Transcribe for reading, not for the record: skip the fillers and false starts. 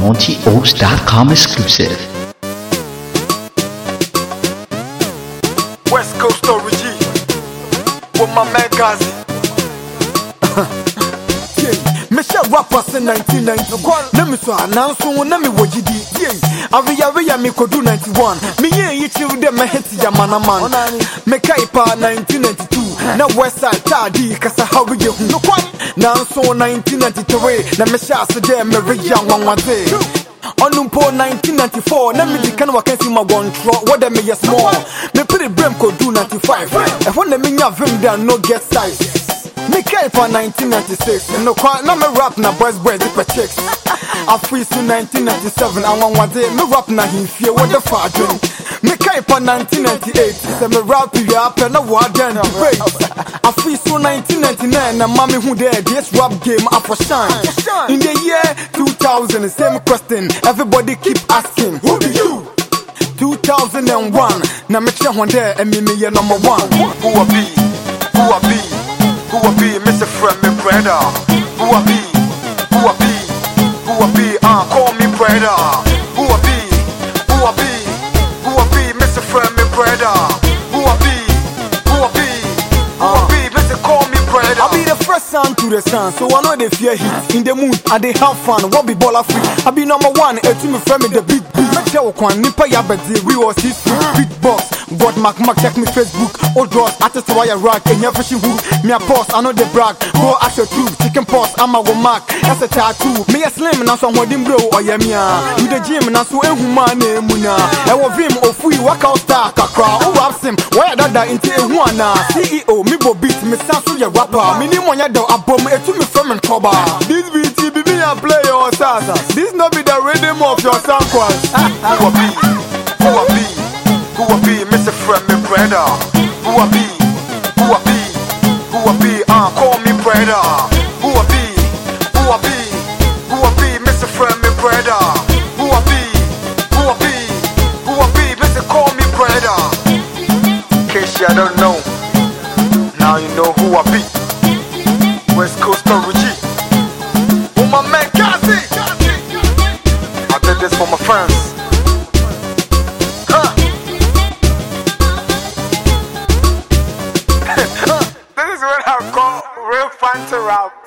MontyOaks.com exclusive. West Coast Story G with my man Gazi. Michelle rappers in 1990. Let me so announce one, let me what you did. Aria me could do 91. Me you children, my head to Yamana man. Me Kaipa 1992. Now West Side Tadi, Casa how we do. No one. Now so 1993. Now Michelle said, me young one day. Onumpo 1994, na me di kan wa kan si ma wontro, what them me small. Me pretty brim could do 95. And when me nya vim there no get size. Me came for 1996, no quite no me rap na boys the chicks. I free to 1997, I want one day me rap na him fear what the far dream. Me came for 1998, say me rap you up and a war then debate. I free to 1999, and mommy who there this rap game up for shine. In the year 2000, same question, everybody keep asking, who be you? 2001, now me check one there and me number one. Who a be? Who a be? Who a be, Mr. Friend, me brother? Who a be? Who a be? Who a be? Call me brother. Who a be? Who a be? Who a be, Mr. Friend, me brother? Who a be? Who a be? Who a be, Mr. Call me brother? I be the first son to the sun, so I know they fear heat. In the mood, and they have fun. What be baller free? I be number one, and to me friend me the beat. Make sure one nipa ya bedi, we was his beatbox. God Mac check me Facebook. Old draws, artist wire rock, and your fishing hook. Me a boss, I know the brag. Go ask your truth, chicken post, I'm a woman. That's a tattoo. Me a slim, and I'm wedding bro, or yamia. In the gym, and I'm so a woman, muna. I was him, or free workout star, kakra, who raps him. Why that into a one? CEO, me bo beat, me sansu ya rapper. Minimum ya do a bomb, a to me from and cover. This beat, be me a play your salsa. This not be the rhythm of your sound quals. Who a be? Who a be? Who a be, Mr. Friend, me brother? Who a be? Who a be? Who a be? Call me brother. Who a be? Who a be? Who a be, Mr. Friend, me brother? Who a be? Who a be? Who a be, Mr. Call me brother? In case you don't know, now you know who I be. West Coast Story G. Oh my man Gazi. I did this for my friends. This is what I call real fun to rap.